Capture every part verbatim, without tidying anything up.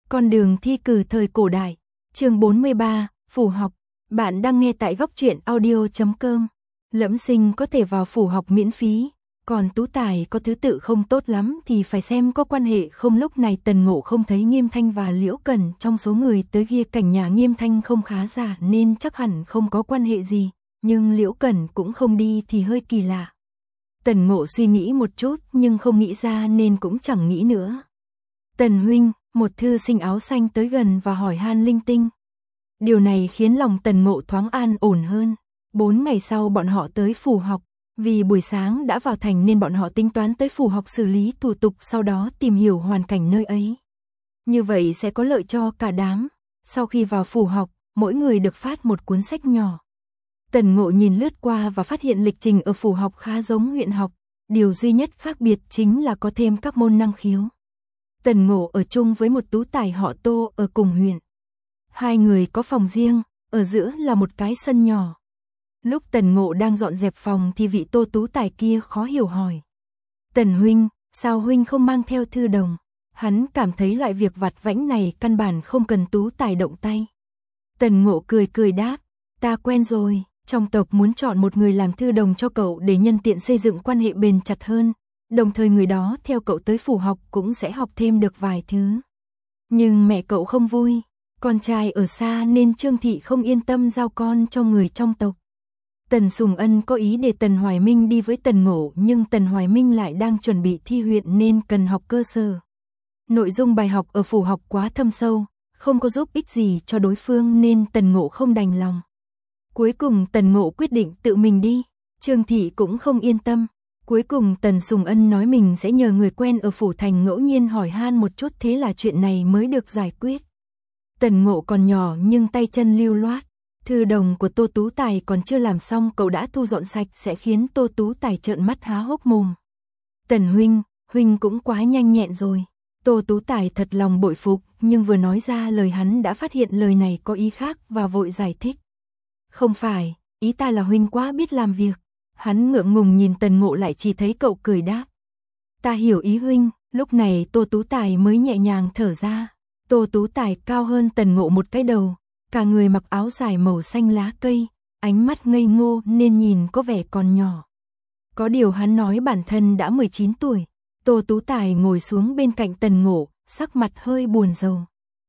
Con đường thi cử thời cổ đại, chương bốn mươi ba, phủ học. Bạn đang nghe tại góc truyện audio chấm com. Lẫm sinh có thể vào phủ học miễn phí, còn tú tài có thứ tự không tốt lắm thì phải xem có quan hệ không. Lúc này Tần Ngộ không thấy Nghiêm Thanh và Liễu Cẩn trong số người tới ghi cảnh nhà Nghiêm Thanh không khá giả nên chắc hẳn không có quan hệ gì, nhưng Liễu Cẩn cũng không đi thì hơi kỳ lạ. Tần Ngộ suy nghĩ một chút nhưng không nghĩ ra nên cũng chẳng nghĩ nữa. Tần huynh, một thư sinh áo xanh tới gần và hỏi han linh tinh. Điều này khiến lòng Tần Ngộ thoáng an ổn hơn. Bốn ngày sau bọn họ tới phủ học, vì buổi sáng đã vào thành nên bọn họ tính toán tới phủ học xử lý thủ tục, sau đó tìm hiểu hoàn cảnh nơi ấy. Như vậy sẽ có lợi cho cả đám. Sau khi vào phủ học, mỗi người được phát một cuốn sách nhỏ. Tần Ngộ nhìn lướt qua và phát hiện lịch trình ở phủ học khá giống huyện học, điều duy nhất khác biệt chính là có thêm các môn năng khiếu. Tần Ngộ ở chung với một tú tài họ Tô ở cùng huyện. Hai người có phòng riêng, ở giữa là một cái sân nhỏ. Lúc Tần Ngộ đang dọn dẹp phòng thì vị Tô tú tài kia khó hiểu hỏi. Tần huynh, sao huynh không mang theo thư đồng? Hắn cảm thấy loại việc vặt vãnh này căn bản không cần tú tài động tay. Tần Ngộ cười cười đáp, ta quen rồi, trong tộc muốn chọn một người làm thư đồng cho cậu để nhân tiện xây dựng quan hệ bền chặt hơn. Đồng thời người đó theo cậu tới phủ học cũng sẽ học thêm được vài thứ. Nhưng mẹ cậu không vui, con trai ở xa nên Trương Thị không yên tâm giao con cho người trong tộc. Tần Sùng Ân có ý để Tần Hoài Minh đi với Tần Ngộ, nhưng Tần Hoài Minh lại đang chuẩn bị thi huyện nên cần học cơ sở. Nội dung bài học ở phủ học quá thâm sâu, không có giúp ích gì cho đối phương nên Tần Ngộ không đành lòng. Cuối cùng Tần Ngộ quyết định tự mình đi, Trương Thị cũng không yên tâm. Cuối cùng Tần Sùng Ân nói mình sẽ nhờ người quen ở phủ thành ngẫu nhiên hỏi han một chút, thế là chuyện này mới được giải quyết. Tần Ngộ còn nhỏ nhưng tay chân lưu loát. Thư đồng của Tô Tú Tài còn chưa làm xong cậu đã thu dọn sạch sẽ khiến Tô Tú Tài trợn mắt há hốc mồm. Tần huynh, huynh cũng quá nhanh nhẹn rồi. Tô Tú Tài thật lòng bội phục, nhưng vừa nói ra lời hắn đã phát hiện lời này có ý khác và vội giải thích. Không phải, ý ta là huynh quá biết làm việc. Hắn ngượng ngùng nhìn Tần Ngộ lại chỉ thấy cậu cười đáp. Ta hiểu ý huynh. Lúc này Tô Tú Tài mới nhẹ nhàng thở ra. Tô Tú Tài cao hơn Tần Ngộ một cái đầu, cả người mặc áo dài màu xanh lá cây, ánh mắt ngây ngô nên nhìn có vẻ còn nhỏ. Có điều hắn nói bản thân đã mười chín tuổi. Tô Tú Tài ngồi xuống bên cạnh Tần Ngộ, sắc mặt hơi buồn rầu.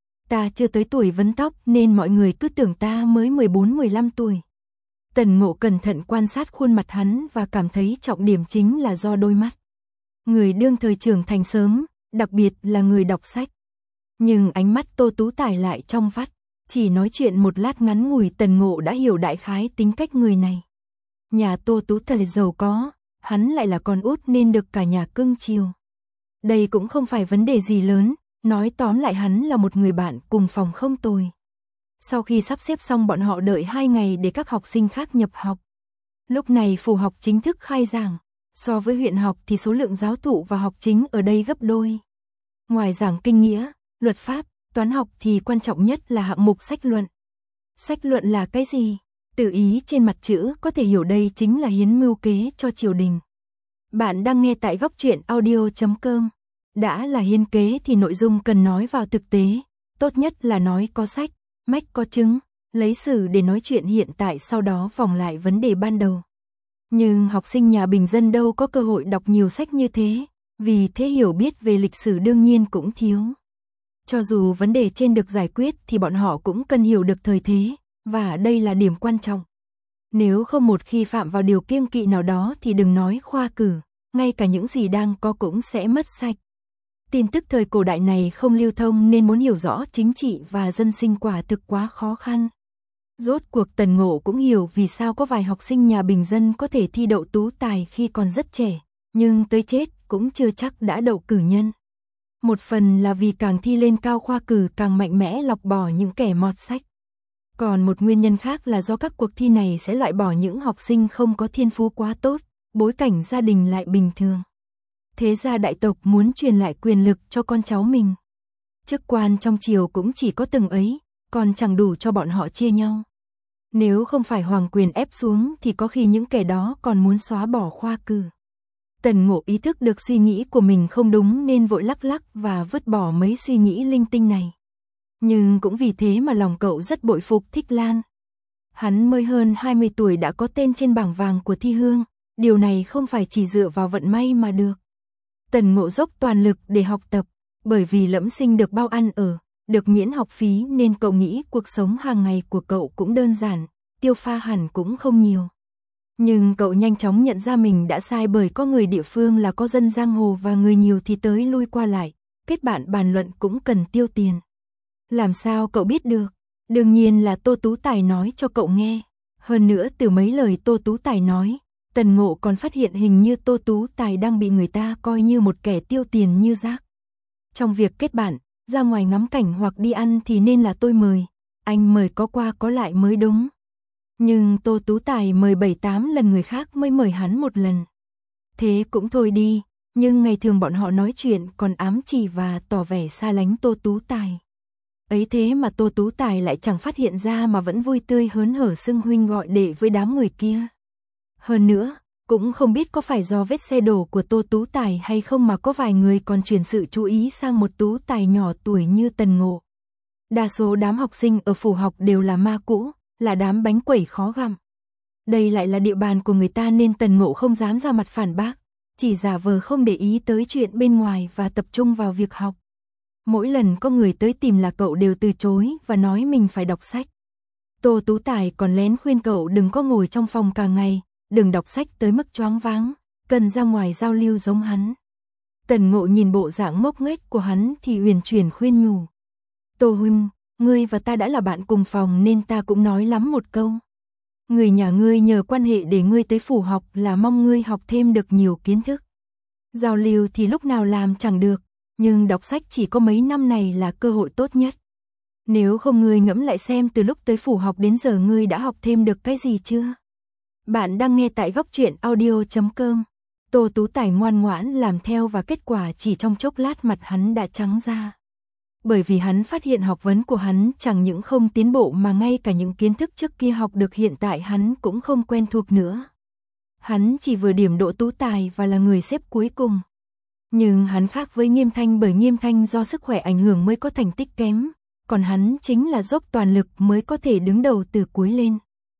Ta chưa tới tuổi vấn tóc nên mọi người cứ tưởng ta mới mười bốn mười lăm tuổi. Tần Ngộ cẩn thận quan sát khuôn mặt hắn và cảm thấy trọng điểm chính là do đôi mắt. Người đương thời trưởng thành sớm, đặc biệt là người đọc sách. Nhưng ánh mắt Tô Tú Tài lại trong vắt, chỉ nói chuyện một lát ngắn ngủi Tần Ngộ đã hiểu đại khái tính cách người này. Nhà Tô Tú Tài giàu có, hắn lại là con út nên được cả nhà cưng chiều. Đây cũng không phải vấn đề gì lớn, nói tóm lại hắn là một người bạn cùng phòng không tồi. Sau khi sắp xếp xong bọn họ đợi hai ngày để các học sinh khác nhập học. Lúc này phủ học chính thức khai giảng, so với huyện học thì số lượng giáo thụ và học chính ở đây gấp đôi. Ngoài giảng kinh nghĩa, luật pháp, toán học thì quan trọng nhất là hạng mục sách luận. Sách luận là cái gì? Từ ý trên mặt chữ có thể hiểu đây chính là hiến mưu kế cho triều đình. Bạn đang nghe tại góc truyện audio chấm com. Đã là hiến kế thì nội dung cần nói vào thực tế, tốt nhất là nói có sách, mách có chứng, lấy sử để nói chuyện hiện tại sau đó vòng lại vấn đề ban đầu. Nhưng học sinh nhà bình dân đâu có cơ hội đọc nhiều sách như thế, vì thế hiểu biết về lịch sử đương nhiên cũng thiếu. Cho dù vấn đề trên được giải quyết thì bọn họ cũng cần hiểu được thời thế, và đây là điểm quan trọng. Nếu không một khi phạm vào điều kiêng kỵ nào đó thì đừng nói khoa cử, ngay cả những gì đang có cũng sẽ mất sạch. Tin tức thời cổ đại này không lưu thông nên muốn hiểu rõ chính trị và dân sinh quả thực quá khó khăn. Rốt cuộc Tần Ngộ cũng hiểu vì sao có vài học sinh nhà bình dân có thể thi đậu tú tài khi còn rất trẻ, nhưng tới chết cũng chưa chắc đã đậu cử nhân. Một phần là vì càng thi lên cao khoa cử càng mạnh mẽ lọc bỏ những kẻ mọt sách. Còn một nguyên nhân khác là do các cuộc thi này sẽ loại bỏ những học sinh không có thiên phú quá tốt, bối cảnh gia đình lại bình thường. Thế gia đại tộc muốn truyền lại quyền lực cho con cháu mình. Chức quan trong triều cũng chỉ có từng ấy, còn chẳng đủ cho bọn họ chia nhau. Nếu không phải hoàng quyền ép xuống thì có khi những kẻ đó còn muốn xóa bỏ khoa cử. Tần Ngộ ý thức được suy nghĩ của mình không đúng nên vội lắc lắc và vứt bỏ mấy suy nghĩ linh tinh này. Nhưng cũng vì thế mà lòng cậu rất bội phục Thích Lan. Hắn mới hơn hai mươi tuổi đã có tên trên bảng vàng của thi hương, điều này không phải chỉ dựa vào vận may mà được. Tần Ngộ dốc toàn lực để học tập, bởi vì Lẫm Sinh được bao ăn ở, được miễn học phí nên cậu nghĩ cuộc sống hàng ngày của cậu cũng đơn giản, tiêu pha hẳn cũng không nhiều. Nhưng cậu nhanh chóng nhận ra mình đã sai, bởi có người địa phương là có dân giang hồ và người nhiều thì tới lui qua lại, kết bạn bàn luận cũng cần tiêu tiền. Làm sao cậu biết được? Đương nhiên là Tô Tú Tài nói cho cậu nghe. Hơn nữa từ mấy lời Tô Tú Tài nói, Tần Ngộ còn phát hiện hình như Tô Tú Tài đang bị người ta coi như một kẻ tiêu tiền như rác. Trong việc kết bạn, ra ngoài ngắm cảnh hoặc đi ăn thì nên là tôi mời, anh mời có qua có lại mới đúng. Nhưng Tô Tú Tài mời bảy tám lần người khác mới mời hắn một lần. Thế cũng thôi đi, nhưng ngày thường bọn họ nói chuyện còn ám chỉ và tỏ vẻ xa lánh Tô Tú Tài. Ấy thế mà Tô Tú Tài lại chẳng phát hiện ra mà vẫn vui tươi hớn hở xưng huynh gọi đệ với đám người kia. Hơn nữa, cũng không biết có phải do vết xe đổ của Tô Tú Tài hay không mà có vài người còn chuyển sự chú ý sang một Tú Tài nhỏ tuổi như Tần Ngộ. Đa số đám học sinh ở phủ học đều là ma cũ, là đám bánh quẩy khó gặm. Đây lại là địa bàn của người ta nên Tần Ngộ không dám ra mặt phản bác, chỉ giả vờ không để ý tới chuyện bên ngoài và tập trung vào việc học. Mỗi lần có người tới tìm là cậu đều từ chối và nói mình phải đọc sách. Tô Tú Tài còn lén khuyên cậu đừng có ngồi trong phòng cả ngày, đừng đọc sách tới mức choáng váng, cần ra ngoài giao lưu giống hắn. Tần Ngộ nhìn bộ dạng ngốc nghếch của hắn thì uyển chuyển khuyên nhủ. Tô huynh, ngươi và ta đã là bạn cùng phòng nên ta cũng nói lắm một câu. Người nhà ngươi nhờ quan hệ để ngươi tới phủ học là mong ngươi học thêm được nhiều kiến thức. Giao lưu thì lúc nào làm chẳng được, nhưng đọc sách chỉ có mấy năm này là cơ hội tốt nhất. Nếu không ngươi ngẫm lại xem từ lúc tới phủ học đến giờ ngươi đã học thêm được cái gì chưa? Bạn đang nghe tại góc truyện audio chấm com. Tô Tú Tài ngoan ngoãn làm theo và kết quả chỉ trong chốc lát mặt hắn đã trắng ra. Bởi vì hắn phát hiện học vấn của hắn chẳng những không tiến bộ mà ngay cả những kiến thức trước kia học được hiện tại hắn cũng không quen thuộc nữa. Hắn chỉ vừa điểm độ Tú Tài và là người xếp cuối cùng. Nhưng hắn khác với Nghiêm Thanh, bởi Nghiêm Thanh do sức khỏe ảnh hưởng mới có thành tích kém, còn hắn chính là dốc toàn lực mới có thể đứng đầu từ cuối lên.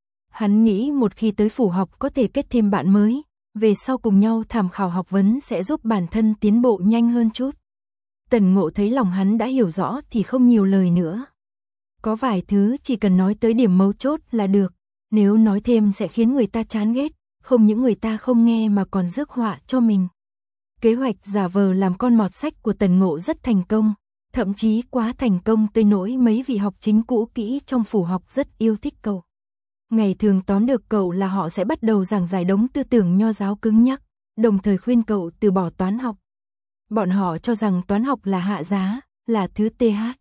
Hắn nghĩ một khi tới phủ học có thể kết thêm bạn mới, về sau cùng nhau tham khảo học vấn sẽ giúp bản thân tiến bộ nhanh hơn chút. Tần Ngộ thấy lòng hắn đã hiểu rõ thì không nhiều lời nữa. Có vài thứ chỉ cần nói tới điểm mấu chốt là được, nếu nói thêm sẽ khiến người ta chán ghét, không những người ta không nghe mà còn rước họa cho mình. Kế hoạch giả vờ làm con mọt sách của Tần Ngộ rất thành công, thậm chí quá thành công tới nỗi mấy vị học chính cũ kỹ trong phủ học rất yêu thích cậu. Ngày thường tóm được cậu là họ sẽ bắt đầu giảng giải đống tư tưởng nho giáo cứng nhắc, đồng thời khuyên cậu từ bỏ toán học. Bọn họ cho rằng toán học là hạ giá, là thứ tê hát.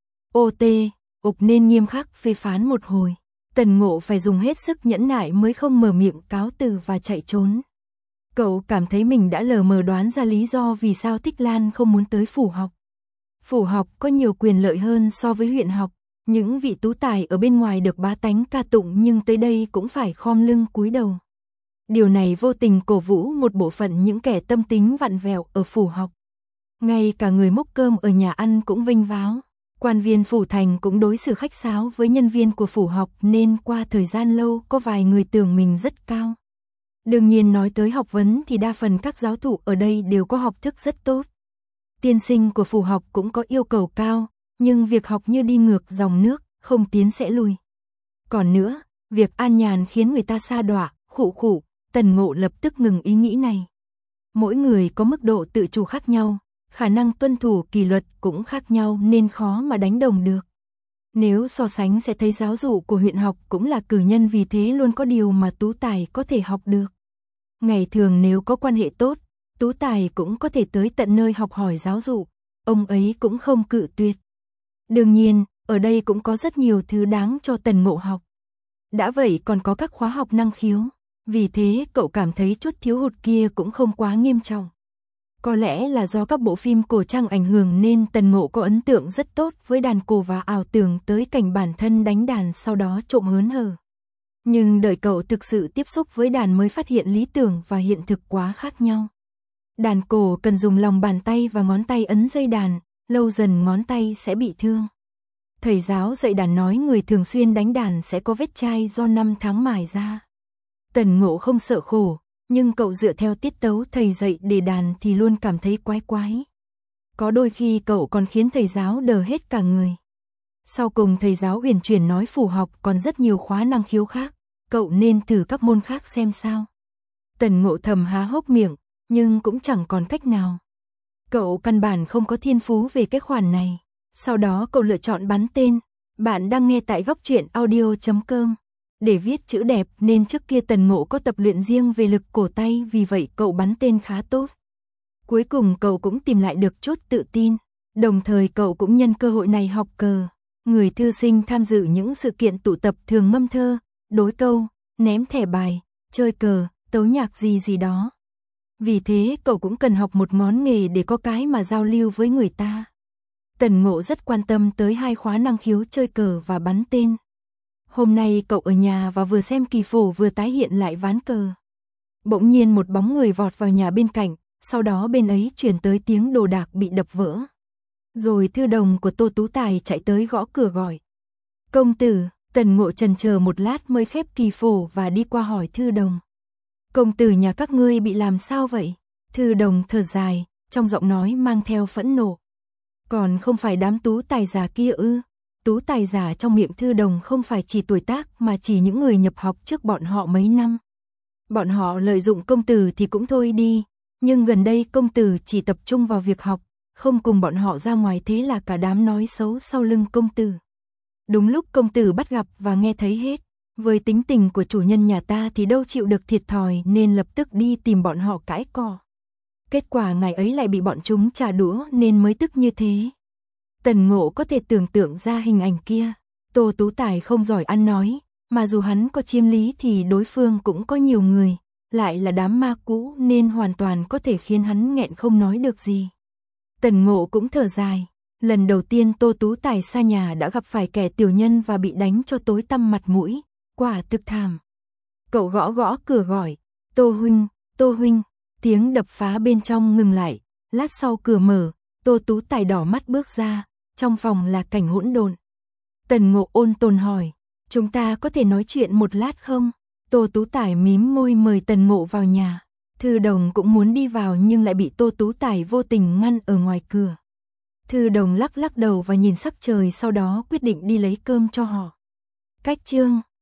ô tê, ục nên nghiêm khắc phê phán một hồi. Tần Ngộ phải dùng hết sức nhẫn nại mới không mở miệng cáo từ và chạy trốn. Cậu cảm thấy mình đã lờ mờ đoán ra lý do vì sao Thích Lan không muốn tới phủ học. Phủ học có nhiều quyền lợi hơn so với huyện học. Những vị tú tài ở bên ngoài được bá tánh ca tụng nhưng tới đây cũng phải khom lưng cúi đầu. Điều này vô tình cổ vũ một bộ phận những kẻ tâm tính vặn vẹo ở phủ học. Ngay cả người múc cơm ở nhà ăn cũng vênh váo. Quan viên phủ thành cũng đối xử khách sáo với nhân viên của phủ học nên qua thời gian lâu có vài người tưởng mình rất cao. Đương nhiên nói tới học vấn thì đa phần các giáo thụ ở đây đều có học thức rất tốt. Tiên sinh của phủ học cũng có yêu cầu cao, nhưng việc học như đi ngược dòng nước, không tiến sẽ lùi. Còn nữa, việc an nhàn khiến người ta sa đọa, khụ khụ, Tần Ngộ lập tức ngừng ý nghĩ này. Mỗi người có mức độ tự chủ khác nhau, khả năng tuân thủ kỷ luật cũng khác nhau nên khó mà đánh đồng được. Nếu so sánh sẽ thấy giáo dục của huyện học cũng là cử nhân, vì thế luôn có điều mà tú tài có thể học được. Ngày thường nếu có quan hệ tốt, tú tài cũng có thể tới tận nơi học hỏi giáo dục, ông ấy cũng không cự tuyệt. Đương nhiên, ở đây cũng có rất nhiều thứ đáng cho Tần Ngộ học. Đã vậy còn có các khóa học năng khiếu, vì thế cậu cảm thấy chút thiếu hụt kia cũng không quá nghiêm trọng. Có lẽ là do các bộ phim cổ trang ảnh hưởng nên Tần Ngộ có ấn tượng rất tốt với đàn cổ và ảo tưởng tới cảnh bản thân đánh đàn sau đó trộm hớn hở. Nhưng đợi cậu thực sự tiếp xúc với đàn mới phát hiện lý tưởng và hiện thực quá khác nhau. Đàn cổ cần dùng lòng bàn tay và ngón tay ấn dây đàn, lâu dần ngón tay sẽ bị thương. Thầy giáo dạy đàn nói người thường xuyên đánh đàn sẽ có vết chai do năm tháng mài ra. Tần Ngộ không sợ khổ, nhưng cậu dựa theo tiết tấu thầy dạy để đàn thì luôn cảm thấy quái quái. Có đôi khi cậu còn khiến thầy giáo đờ hết cả người. Sau cùng thầy giáo uyển chuyển nói phủ học còn rất nhiều khóa năng khiếu khác, cậu nên thử các môn khác xem sao. Tần Ngộ thầm há hốc miệng, nhưng cũng chẳng còn cách nào. Cậu căn bản không có thiên phú về cái khoản này. Sau đó cậu lựa chọn bắn tên. Bạn đang nghe tại góc truyện audio chấm com. Để viết chữ đẹp nên trước kia Tần Ngộ có tập luyện riêng về lực cổ tay, vì vậy cậu bắn tên khá tốt. Cuối cùng cậu cũng tìm lại được chút tự tin. Đồng thời cậu cũng nhân cơ hội này học cờ. Người thư sinh tham dự những sự kiện tụ tập thường ngâm thơ, đối câu, ném thẻ bài, chơi cờ, tấu nhạc gì gì đó. Vì thế cậu cũng cần học một món nghề để có cái mà giao lưu với người ta. Tần Ngộ rất quan tâm tới hai khóa năng khiếu chơi cờ và bắn tên. Hôm nay cậu ở nhà và vừa xem kỳ phổ vừa tái hiện lại ván cờ. Bỗng nhiên một bóng người vọt vào nhà bên cạnh, sau đó bên ấy truyền tới tiếng đồ đạc bị đập vỡ. Rồi thư đồng của Tô Tú Tài chạy tới gõ cửa gọi. Công tử. Tần Ngộ chần chờ một lát mới khép kỳ phổ và đi qua hỏi thư đồng. Công tử nhà các ngươi bị làm sao vậy? Thư đồng thở dài, trong giọng nói mang theo phẫn nộ. Còn không phải đám tú tài giả kia ư? Tú tài giả trong miệng thư đồng không phải chỉ tuổi tác mà chỉ những người nhập học trước bọn họ mấy năm. Bọn họ lợi dụng công tử thì cũng thôi đi, nhưng gần đây công tử chỉ tập trung vào việc học, không cùng bọn họ ra ngoài, thế là cả đám nói xấu sau lưng công tử. Đúng lúc công tử bắt gặp và nghe thấy hết, với tính tình của chủ nhân nhà ta thì đâu chịu được thiệt thòi nên lập tức đi tìm bọn họ cãi cọ. Kết quả ngày ấy lại bị bọn chúng trả đũa nên mới tức như thế. Tần Ngộ có thể tưởng tượng ra hình ảnh kia. Tô Tú Tài không giỏi ăn nói, mà dù hắn có chiếm lý thì đối phương cũng có nhiều người, lại là đám ma cũ nên hoàn toàn có thể khiến hắn nghẹn không nói được gì. Tần Ngộ cũng thở dài. Lần đầu tiên Tô Tú Tài xa nhà đã gặp phải kẻ tiểu nhân và bị đánh cho tối tăm mặt mũi, quả thực thảm. Cậu gõ gõ cửa gọi, Tô huynh, Tô huynh, tiếng đập phá bên trong ngừng lại, lát sau cửa mở, Tô Tú Tài đỏ mắt bước ra, trong phòng là cảnh hỗn độn. Tần Ngộ ôn tồn hỏi, chúng ta có thể nói chuyện một lát không? Tô Tú Tài mím môi mời Tần Ngộ vào nhà. Thư đồng cũng muốn đi vào nhưng lại bị Tô Tú Tài vô tình ngăn ở ngoài cửa. Thư đồng lắc lắc đầu và nhìn sắc trời, sau đó quyết định đi lấy cơm cho họ. Cách chương